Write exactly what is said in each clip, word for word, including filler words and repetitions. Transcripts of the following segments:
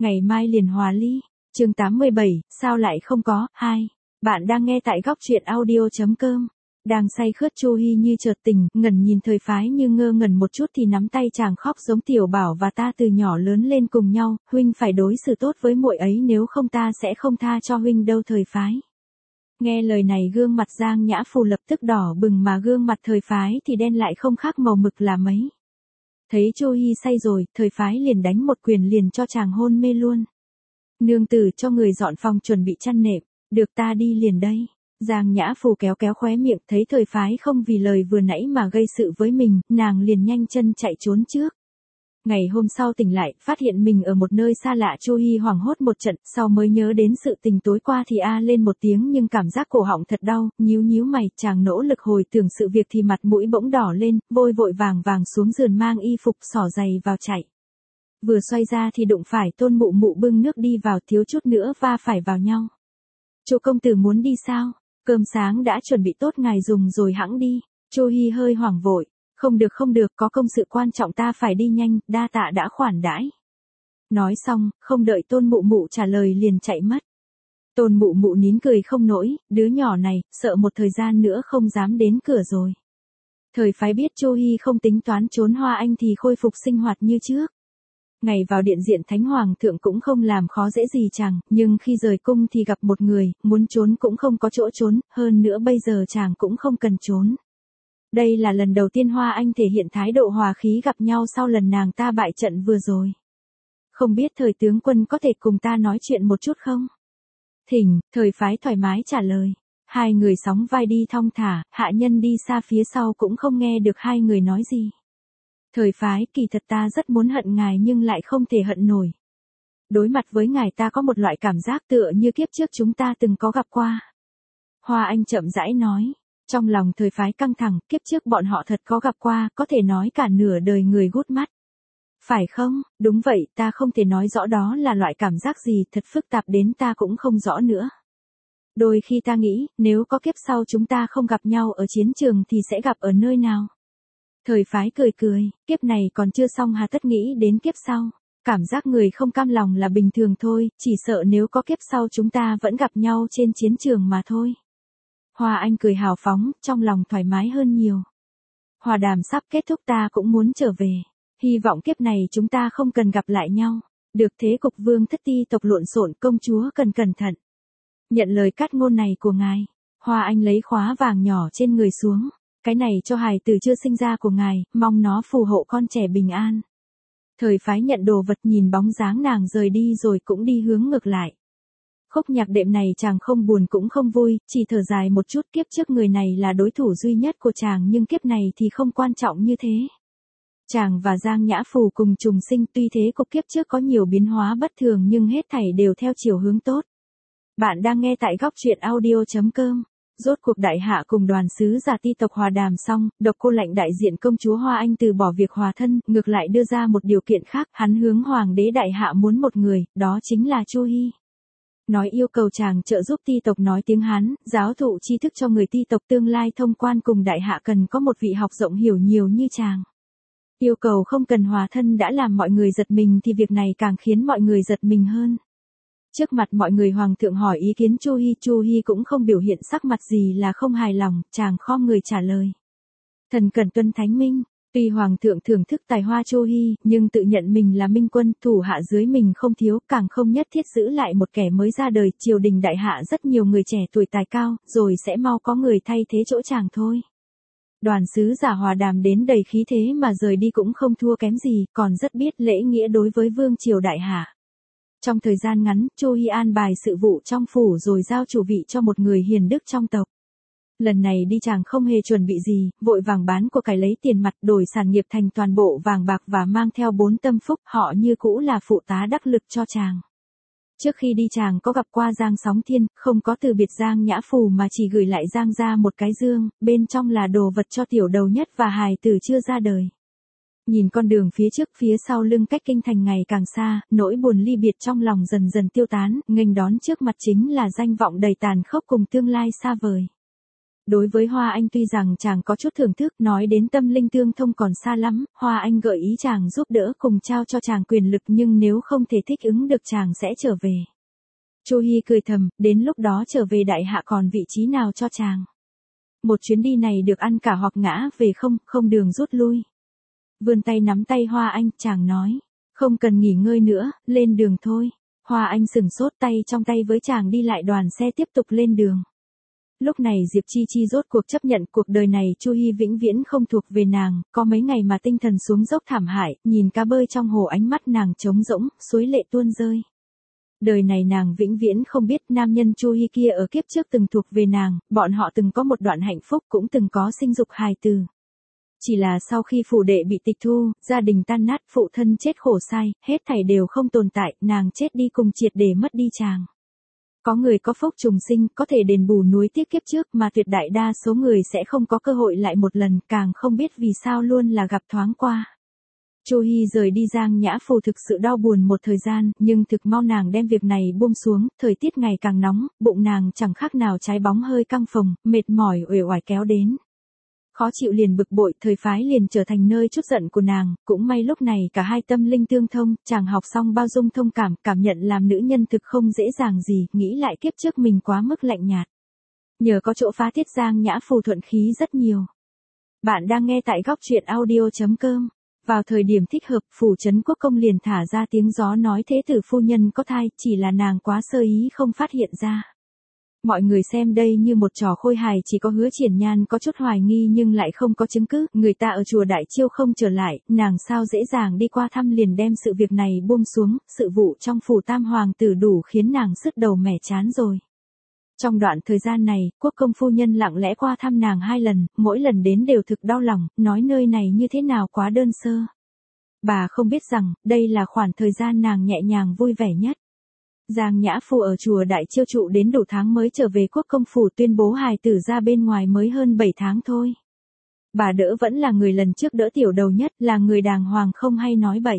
Ngày mai liền hòa ly. Chương tám mươi bảy, sao lại không có, hai. Bạn đang nghe tại góc truyện audio.com. Đang say khướt Chu Hi như chợt tỉnh, ngẩn nhìn Thời Phái như ngơ ngẩn một chút thì nắm tay chàng khóc giống tiểu bảo và ta từ nhỏ lớn lên cùng nhau, huynh phải đối xử tốt với muội ấy nếu không ta sẽ không tha cho huynh đâu Thời Phái. Nghe lời này gương mặt Giang Nhã Phù lập tức đỏ bừng mà gương mặt Thời Phái thì đen lại không khác màu mực là mấy. Thấy Chu Hi say rồi, Thời Phái liền đánh một quyền liền cho chàng hôn mê luôn. Nương tử cho người dọn phòng chuẩn bị chăn nệm, được ta đi liền đây. Giang Nhã Phù kéo kéo khóe miệng, thấy Thời Phái không vì lời vừa nãy mà gây sự với mình, nàng liền nhanh chân chạy trốn trước. Ngày hôm sau tỉnh lại, phát hiện mình ở một nơi xa lạ, Chu Hi hoảng hốt một trận, sau mới nhớ đến sự tình tối qua thì a lên một tiếng nhưng cảm giác cổ họng thật đau, nhíu nhíu mày, chàng nỗ lực hồi tưởng sự việc thì mặt mũi bỗng đỏ lên, vội vội vàng vàng xuống giường mang y phục xỏ giày vào chạy. Vừa xoay ra thì đụng phải Tôn Mụ Mụ bưng nước đi vào, thiếu chút nữa va phải vào nhau. Chu công tử muốn đi sao? Cơm sáng đã chuẩn bị tốt ngài dùng rồi hẵng đi. Chu Hi hơi hoảng vội. Không được không được, có công sự quan trọng ta phải đi nhanh, đa tạ đã khoản đãi. Nói xong, không đợi Tôn Mụ Mụ trả lời liền chạy mất. Tôn Mụ Mụ nín cười không nổi, đứa nhỏ này, sợ một thời gian nữa không dám đến cửa rồi. Thời Phái biết Chu Hi không tính toán trốn Hoa Anh thì khôi phục sinh hoạt như trước. Ngày vào điện diện Thánh Hoàng thượng cũng không làm khó dễ gì chàng, nhưng khi rời cung thì gặp một người, muốn trốn cũng không có chỗ trốn, hơn nữa bây giờ chàng cũng không cần trốn. Đây là lần đầu tiên Hoa Anh thể hiện thái độ hòa khí gặp nhau sau lần nàng ta bại trận vừa rồi. Không biết Thời tướng quân có thể cùng ta nói chuyện một chút không? Thỉnh, Thời Phái thoải mái trả lời. Hai người sóng vai đi thong thả, hạ nhân đi xa phía sau cũng không nghe được hai người nói gì. Thời Phái, kỳ thật ta rất muốn hận ngài nhưng lại không thể hận nổi. Đối mặt với ngài ta có một loại cảm giác tựa như kiếp trước chúng ta từng có gặp qua. Hoa Anh chậm rãi nói. Trong lòng Thời Phái căng thẳng, kiếp trước bọn họ thật có gặp qua, có thể nói cả nửa đời người gút mắt. Phải không? Đúng vậy, ta không thể nói rõ đó là loại cảm giác gì, thật phức tạp đến ta cũng không rõ nữa. Đôi khi ta nghĩ, nếu có kiếp sau chúng ta không gặp nhau ở chiến trường thì sẽ gặp ở nơi nào? Thời Phái cười cười, kiếp này còn chưa xong hà tất nghĩ đến kiếp sau. Cảm giác người không cam lòng là bình thường thôi, chỉ sợ nếu có kiếp sau chúng ta vẫn gặp nhau trên chiến trường mà thôi. Hoa Anh cười hào phóng, trong lòng thoải mái hơn nhiều. Hòa đàm sắp kết thúc ta cũng muốn trở về. Hy vọng kiếp này chúng ta không cần gặp lại nhau. Được thế cục vương thất ti tộc lộn xộn, công chúa cần cẩn thận. Nhận lời cát ngôn này của ngài. Hoa Anh lấy khóa vàng nhỏ trên người xuống. Cái này cho hài tử chưa sinh ra của ngài, mong nó phù hộ con trẻ bình an. Thời Phái nhận đồ vật nhìn bóng dáng nàng rời đi rồi cũng đi hướng ngược lại. Khúc nhạc đệm này chàng không buồn cũng không vui, chỉ thở dài một chút, kiếp trước người này là đối thủ duy nhất của chàng nhưng kiếp này thì không quan trọng như thế. Chàng và Giang Nhã Phù cùng trùng sinh, tuy thế cục kiếp trước có nhiều biến hóa bất thường nhưng hết thảy đều theo chiều hướng tốt. Bạn đang nghe tại góc truyện audio.com. Rốt cuộc đại hạ cùng đoàn sứ giả ti tộc hòa đàm xong, Độc Cô lệnh đại diện công chúa Hoa Anh từ bỏ việc hòa thân, ngược lại đưa ra một điều kiện khác, hắn hướng hoàng đế đại hạ muốn một người, đó chính là Chu Hi. Nói yêu cầu chàng trợ giúp ti tộc nói tiếng Hán, giáo thụ tri thức cho người ti tộc tương lai thông quan cùng đại hạ cần có một vị học rộng hiểu nhiều như chàng. Yêu cầu không cần hòa thân đã làm mọi người giật mình thì việc này càng khiến mọi người giật mình hơn. Trước mặt mọi người hoàng thượng hỏi ý kiến Chu Hi, Chu Hi cũng không biểu hiện sắc mặt gì là không hài lòng, chàng khom người trả lời. Thần cần tuân thánh minh. Tuy hoàng thượng thưởng thức tài hoa Chu Hi, nhưng tự nhận mình là minh quân, thủ hạ dưới mình không thiếu, càng không nhất thiết giữ lại một kẻ mới ra đời, triều đình đại hạ rất nhiều người trẻ tuổi tài cao, rồi sẽ mau có người thay thế chỗ chàng thôi. Đoàn sứ giả hòa đàm đến đầy khí thế mà rời đi cũng không thua kém gì, còn rất biết lễ nghĩa đối với vương triều đại hạ. Trong thời gian ngắn, Chu Hi an bài sự vụ trong phủ rồi giao chủ vị cho một người hiền đức trong tộc. Lần này đi chàng không hề chuẩn bị gì, vội vàng bán của cải lấy tiền mặt đổi sản nghiệp thành toàn bộ vàng bạc và mang theo bốn tâm phúc, họ như cũ là phụ tá đắc lực cho chàng. Trước khi đi chàng có gặp qua Giang Sóng Thiên, không có từ biệt Giang Nhã Phù mà chỉ gửi lại Giang ra một cái dương, bên trong là đồ vật cho tiểu đầu nhất và hài tử chưa ra đời. Nhìn con đường phía trước phía sau lưng cách kinh thành ngày càng xa, nỗi buồn ly biệt trong lòng dần dần tiêu tán, nghênh đón trước mặt chính là danh vọng đầy tàn khốc cùng tương lai xa vời. Đối với Hoa Anh tuy rằng chàng có chút thưởng thức, nói đến tâm linh tương thông còn xa lắm, Hoa Anh gợi ý chàng giúp đỡ cùng trao cho chàng quyền lực, nhưng nếu không thể thích ứng được chàng sẽ trở về. Chu Hi cười thầm, đến lúc đó trở về đại hạ còn vị trí nào cho chàng. Một chuyến đi này được ăn cả hoặc ngã về không, không đường rút lui. Vươn tay nắm tay Hoa Anh, chàng nói, không cần nghỉ ngơi nữa, lên đường thôi. Hoa Anh sừng sốt, tay trong tay với chàng đi lại đoàn xe tiếp tục lên đường. Lúc này Diệp Chi Chi rốt cuộc chấp nhận cuộc đời này Chu Hi vĩnh viễn không thuộc về nàng, có mấy ngày mà tinh thần xuống dốc thảm hại, nhìn cá bơi trong hồ ánh mắt nàng trống rỗng, suối lệ tuôn rơi. Đời này nàng vĩnh viễn không biết nam nhân Chu Hi kia ở kiếp trước từng thuộc về nàng, bọn họ từng có một đoạn hạnh phúc, cũng từng có sinh dục hài tử. Chỉ là sau khi phủ đệ bị tịch thu, gia đình tan nát, phụ thân chết khổ sai, hết thảy đều không tồn tại, nàng chết đi cùng triệt để mất đi chàng. Có người có phúc trùng sinh, có thể đền bù nuối tiếc kiếp trước, mà tuyệt đại đa số người sẽ không có cơ hội lại một lần, càng không biết vì sao luôn là gặp thoáng qua. Chu Hi rời đi Giang Nhã Phù thực sự đau buồn một thời gian, nhưng thực mau nàng đem việc này buông xuống, thời tiết ngày càng nóng, bụng nàng chẳng khác nào trái bóng hơi căng phồng, mệt mỏi uể oải kéo đến. Khó chịu liền bực bội, thời phái liền trở thành nơi trút giận của nàng, cũng may lúc này cả hai tâm linh tương thông, chàng học xong bao dung thông cảm, cảm nhận làm nữ nhân thực không dễ dàng gì, nghĩ lại kiếp trước mình quá mức lạnh nhạt. Nhờ có chỗ phá thiết Giang Nhã Phù thuận khí rất nhiều. Bạn đang nghe tại góc truyện audio chấm com. Vào thời điểm thích hợp, phủ trấn quốc công liền thả ra tiếng gió nói thế tử phu nhân có thai, chỉ là nàng quá sơ ý không phát hiện ra. Mọi người xem đây như một trò khôi hài, chỉ có Hứa Triển Nhan có chút hoài nghi nhưng lại không có chứng cứ, người ta ở chùa Đại Chiêu không trở lại, nàng sao dễ dàng đi qua thăm liền đem sự việc này buông xuống, sự vụ trong phủ tam hoàng tử đủ khiến nàng sứt đầu mẻ chán rồi. Trong đoạn thời gian này, quốc công phu nhân lặng lẽ qua thăm nàng hai lần, mỗi lần đến đều thực đau lòng, nói nơi này như thế nào quá đơn sơ. Bà không biết rằng, đây là khoảng thời gian nàng nhẹ nhàng vui vẻ nhất. Giang Nhã Phù ở chùa Đại Chiêu trụ đến đủ tháng mới trở về quốc công phủ, tuyên bố hài tử ra bên ngoài mới hơn bảy tháng thôi. Bà đỡ vẫn là người lần trước đỡ tiểu đầu nhất, là người đàng hoàng không hay nói bậy.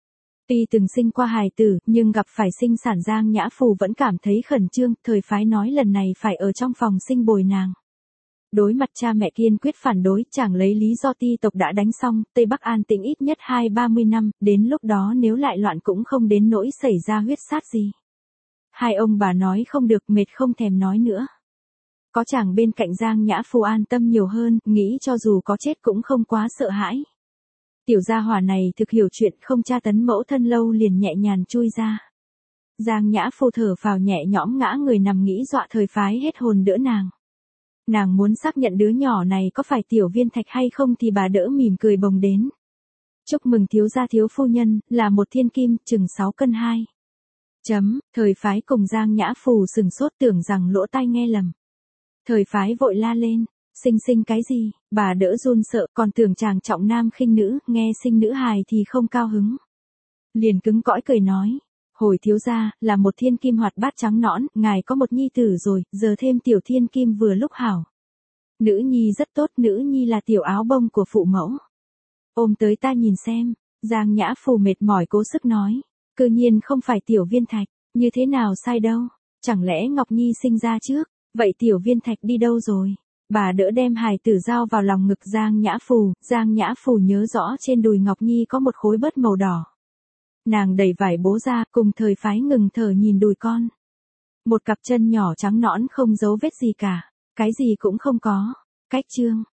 Tuy từng sinh qua hài tử, nhưng gặp phải sinh sản Giang Nhã Phù vẫn cảm thấy khẩn trương, thời phái nói lần này phải ở trong phòng sinh bồi nàng. Đối mặt cha mẹ kiên quyết phản đối, chàng lấy lý do ti tộc đã đánh xong, Tây Bắc an tĩnh ít nhất hai ba mươi năm, đến lúc đó nếu lại loạn cũng không đến nỗi xảy ra huyết sát gì. Hai ông bà nói không được, mệt không thèm nói nữa. Có chàng bên cạnh Giang Nhã Phù an tâm nhiều hơn, nghĩ cho dù có chết cũng không quá sợ hãi. Tiểu gia hỏa này thực hiểu chuyện, không tra tấn mẫu thân lâu liền nhẹ nhàng chui ra. Giang Nhã Phù thở phào nhẹ nhõm ngã người nằm nghĩ dọa thời phái hết hồn đỡ nàng. Nàng muốn xác nhận đứa nhỏ này có phải Tiểu Viên Thạch hay không thì bà đỡ mỉm cười bồng đến. Chúc mừng thiếu gia thiếu phu nhân, là một thiên kim, chừng sáu cân hai. Chấm, thời phái cùng Giang Nhã Phù sừng sốt tưởng rằng lỗ tai nghe lầm. Thời phái vội la lên, sinh sinh cái gì, bà đỡ run sợ, còn tưởng chàng trọng nam khinh nữ, nghe sinh nữ hài thì không cao hứng. Liền cứng cõi cười nói, hồi thiếu gia, là một thiên kim hoạt bát trắng nõn, ngài có một nhi tử rồi, giờ thêm tiểu thiên kim vừa lúc hảo. Nữ nhi rất tốt, nữ nhi là tiểu áo bông của phụ mẫu. Ôm tới ta nhìn xem, Giang Nhã Phù mệt mỏi cố sức nói, cư nhiên không phải Tiểu Viên Thạch, như thế nào sai đâu, chẳng lẽ Ngọc Nhi sinh ra trước, vậy Tiểu Viên Thạch đi đâu rồi? Bà đỡ đem hài tử dao vào lòng ngực Giang Nhã Phù, Giang Nhã Phù nhớ rõ trên đùi Ngọc Nhi có một khối bớt màu đỏ. Nàng đẩy vải bố ra, cùng thời phái ngừng thở nhìn đùi con. Một cặp chân nhỏ trắng nõn không dấu vết gì cả, cái gì cũng không có. Cách chương